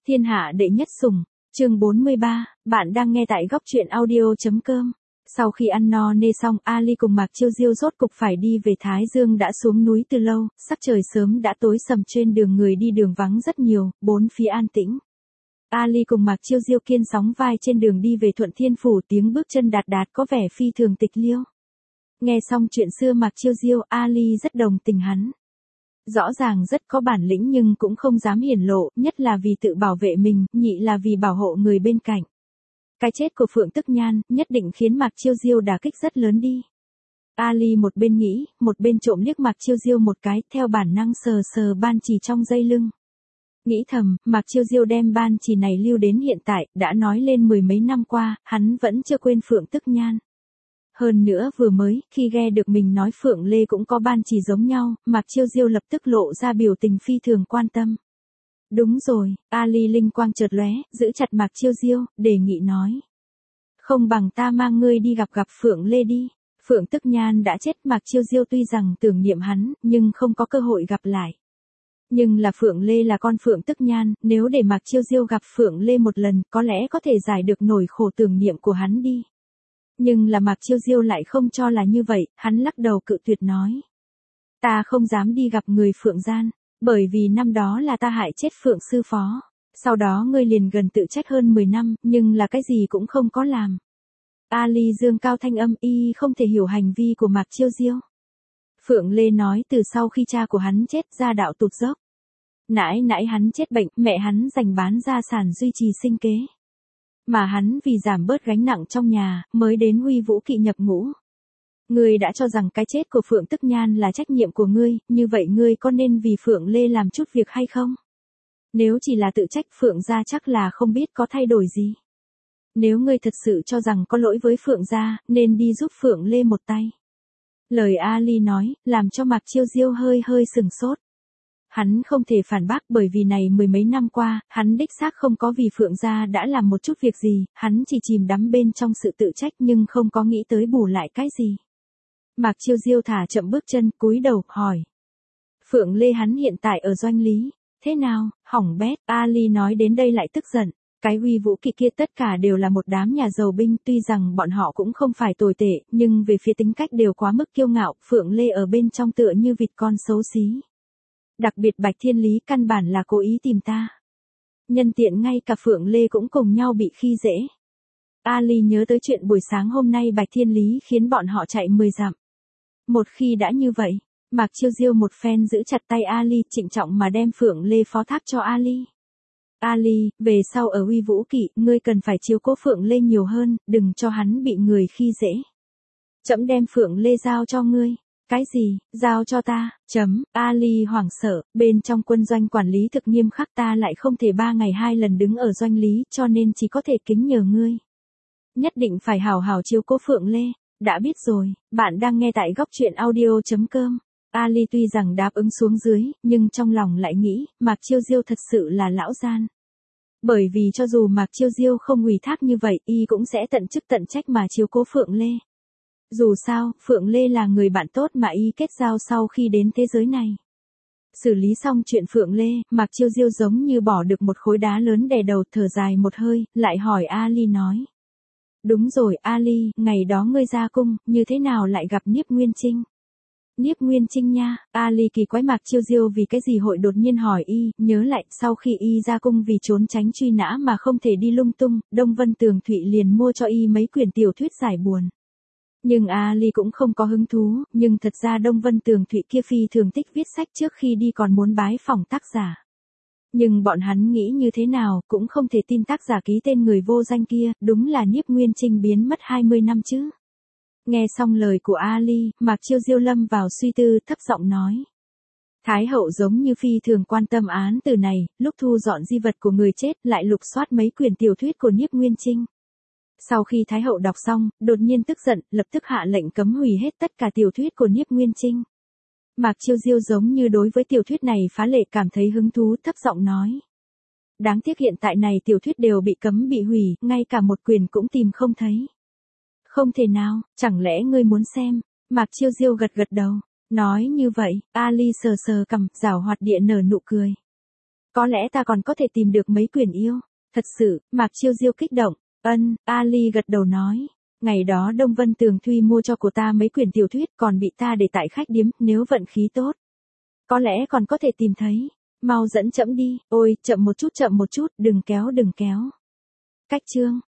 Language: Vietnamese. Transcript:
Thiên hạ đệ nhất sủng, chương 43, bạn đang nghe tại góc truyện audio.com. Sau khi ăn no nê xong, Ali cùng Mạc Chiêu Diêu rốt cục phải đi về. Thái Dương đã xuống núi từ lâu, sắc trời sớm đã tối sầm, trên đường người đi đường vắng rất nhiều, bốn phía an tĩnh. Ali cùng Mạc Chiêu Diêu kiên sóng vai trên đường đi về Thuận Thiên Phủ, tiếng bước chân đạt đạt có vẻ phi thường tịch liêu. Nghe xong chuyện xưa Mạc Chiêu Diêu, Ali rất đồng tình hắn. Rõ ràng rất có bản lĩnh nhưng cũng không dám hiển lộ, nhất là vì tự bảo vệ mình, nhị là vì bảo hộ người bên cạnh. Cái chết của Phượng Tức Nhan nhất định khiến Mạc Chiêu Diêu đả kích rất lớn đi. Ali một bên nghĩ, một bên trộm liếc Mạc Chiêu Diêu một cái, theo bản năng sờ sờ ban chì trong dây lưng. Nghĩ thầm, Mạc Chiêu Diêu đem ban chì này lưu đến hiện tại, đã nói lên mười mấy năm qua, hắn vẫn chưa quên Phượng Tức Nhan. Hơn nữa vừa mới, khi nghe được mình nói Phượng Lê cũng có ban chỉ giống nhau, Mạc Chiêu Diêu lập tức lộ ra biểu tình phi thường quan tâm. Đúng rồi, Ali linh quang chợt lóe, giữ chặt Mạc Chiêu Diêu, đề nghị nói. Không bằng ta mang ngươi đi gặp Phượng Lê đi. Phượng Tức Nhan đã chết, Mạc Chiêu Diêu tuy rằng tưởng niệm hắn, nhưng không có cơ hội gặp lại. Nhưng là Phượng Lê là con Phượng Tức Nhan, nếu để Mạc Chiêu Diêu gặp Phượng Lê một lần, có lẽ có thể giải được nỗi khổ tưởng niệm của hắn đi. Nhưng là Mạc Chiêu Diêu lại không cho là như vậy, hắn lắc đầu cự tuyệt nói. Ta không dám đi gặp người Phượng gian, bởi vì năm đó là ta hại chết Phượng sư phó. Sau đó ngươi liền gần tự trách hơn 10 năm, nhưng là cái gì cũng không có làm. Ali dương cao thanh âm, y không thể hiểu hành vi của Mạc Chiêu Diêu. Phượng Lê nói từ sau khi cha của hắn chết gia đạo tụt dốc. Nãi nãi hắn chết bệnh, mẹ hắn dành bán gia sản duy trì sinh kế. Mà hắn vì giảm bớt gánh nặng trong nhà, mới đến Huy Vũ Kỵ nhập ngũ. Ngươi đã cho rằng cái chết của Phượng Tức Nhan là trách nhiệm của ngươi, như vậy ngươi có nên vì Phượng Lê làm chút việc hay không? Nếu chỉ là tự trách, Phượng gia chắc là không biết có thay đổi gì. Nếu ngươi thật sự cho rằng có lỗi với Phượng gia, nên đi giúp Phượng Lê một tay. Lời Ali nói, làm cho Mạc Chiêu Diêu hơi sừng sốt. Hắn không thể phản bác, bởi vì này mười mấy năm qua, hắn đích xác không có vì Phượng gia đã làm một chút việc gì, hắn chỉ chìm đắm bên trong sự tự trách nhưng không có nghĩ tới bù lại cái gì. Mạc Chiêu Diêu thả chậm bước chân, cúi đầu, hỏi. Phượng Lê hắn hiện tại ở Doanh Lý, thế nào, hỏng bét. Ali nói đến đây lại tức giận. Cái Huy Vũ Kỵ kia tất cả đều là một đám nhà giàu binh, tuy rằng bọn họ cũng không phải tồi tệ, nhưng về phía tính cách đều quá mức kiêu ngạo, Phượng Lê ở bên trong tựa như vịt con xấu xí. Đặc biệt Bạch Thiên Lý căn bản là cố ý tìm ta. Nhân tiện ngay cả Phượng Lê cũng cùng nhau bị khi dễ. Ali nhớ tới chuyện buổi sáng hôm nay Bạch Thiên Lý khiến bọn họ chạy 10 dặm. Một khi đã như vậy, Mạc Chiêu Diêu một phen giữ chặt tay Ali, trịnh trọng mà đem Phượng Lê phó thác cho Ali. Ali, về sau ở Huy Vũ Kỵ, ngươi cần phải chiếu cố Phượng Lê nhiều hơn, đừng cho hắn bị người khi dễ. Trẫm đem Phượng Lê giao cho ngươi. Cái gì, giao cho ta, Ali hoảng sợ, bên trong quân doanh quản lý thực nghiêm khắc, ta lại không thể 3 ngày 2 lần đứng ở doanh lý, cho nên chỉ có thể kính nhờ ngươi. Nhất định phải hào hào chiếu cố Phượng Lê. Đã biết rồi, bạn đang nghe tại góc truyện audio.com. Ali tuy rằng đáp ứng xuống dưới, nhưng trong lòng lại nghĩ, Mạc Chiêu Diêu thật sự là lão gian. Bởi vì cho dù Mạc Chiêu Diêu không ủy thác như vậy, y cũng sẽ tận chức tận trách mà chiếu cố Phượng Lê. Dù sao, Phượng Lê là người bạn tốt mà y kết giao sau khi đến thế giới này. Xử lý xong chuyện Phượng Lê, Mạc Chiêu Diêu giống như bỏ được một khối đá lớn đè đầu, thở dài một hơi, lại hỏi Ali nói. Đúng rồi Ali, ngày đó ngươi ra cung, như thế nào lại gặp Niếp Nguyên Trinh? Niếp Nguyên Trinh nha, Ali kỳ quái Mạc Chiêu Diêu vì cái gì hội đột nhiên hỏi y, nhớ lại, sau khi y ra cung vì trốn tránh truy nã mà không thể đi lung tung, Đông Vân Tường Thụy liền mua cho y mấy quyển tiểu thuyết giải buồn. Nhưng Ali cũng không có hứng thú, nhưng thật ra Đông Vân Tường Thụy kia phi thường thích viết sách, trước khi đi còn muốn bái phỏng tác giả. Nhưng bọn hắn nghĩ như thế nào, cũng không thể tin tác giả ký tên người vô danh kia, đúng là Niếp Nguyên Trinh biến mất 20 năm chứ. Nghe xong lời của Ali, Mạc Chiêu Diêu lâm vào suy tư, thấp giọng nói. Thái hậu giống như phi thường quan tâm án từ này, lúc thu dọn di vật của người chết, lại lục soát mấy quyển tiểu thuyết của Niếp Nguyên Trinh. Sau khi Thái hậu đọc xong, đột nhiên tức giận, lập tức hạ lệnh cấm hủy hết tất cả tiểu thuyết của Niếp Nguyên Trinh. Mạc Chiêu Diêu giống như đối với tiểu thuyết này phá lệ cảm thấy hứng thú, thấp giọng nói. Đáng tiếc hiện tại này tiểu thuyết đều bị cấm bị hủy, ngay cả một quyển cũng tìm không thấy. Không thể nào, chẳng lẽ ngươi muốn xem? Mạc Chiêu Diêu gật đầu. Nói như vậy, Ali sờ cằm, giảo hoạt địa nở nụ cười. Có lẽ ta còn có thể tìm được mấy quyển yêu. Thật sự, Mạc Chiêu Diêu kích động. Ali gật đầu nói. Ngày đó Đông Vân Tường Thuy mua cho cô ta mấy quyển tiểu thuyết còn bị ta để tại khách điếm, nếu vận khí tốt. Có lẽ còn có thể tìm thấy. Mau dẫn trẫm đi, ôi, chậm một chút, đừng kéo. Cách chương.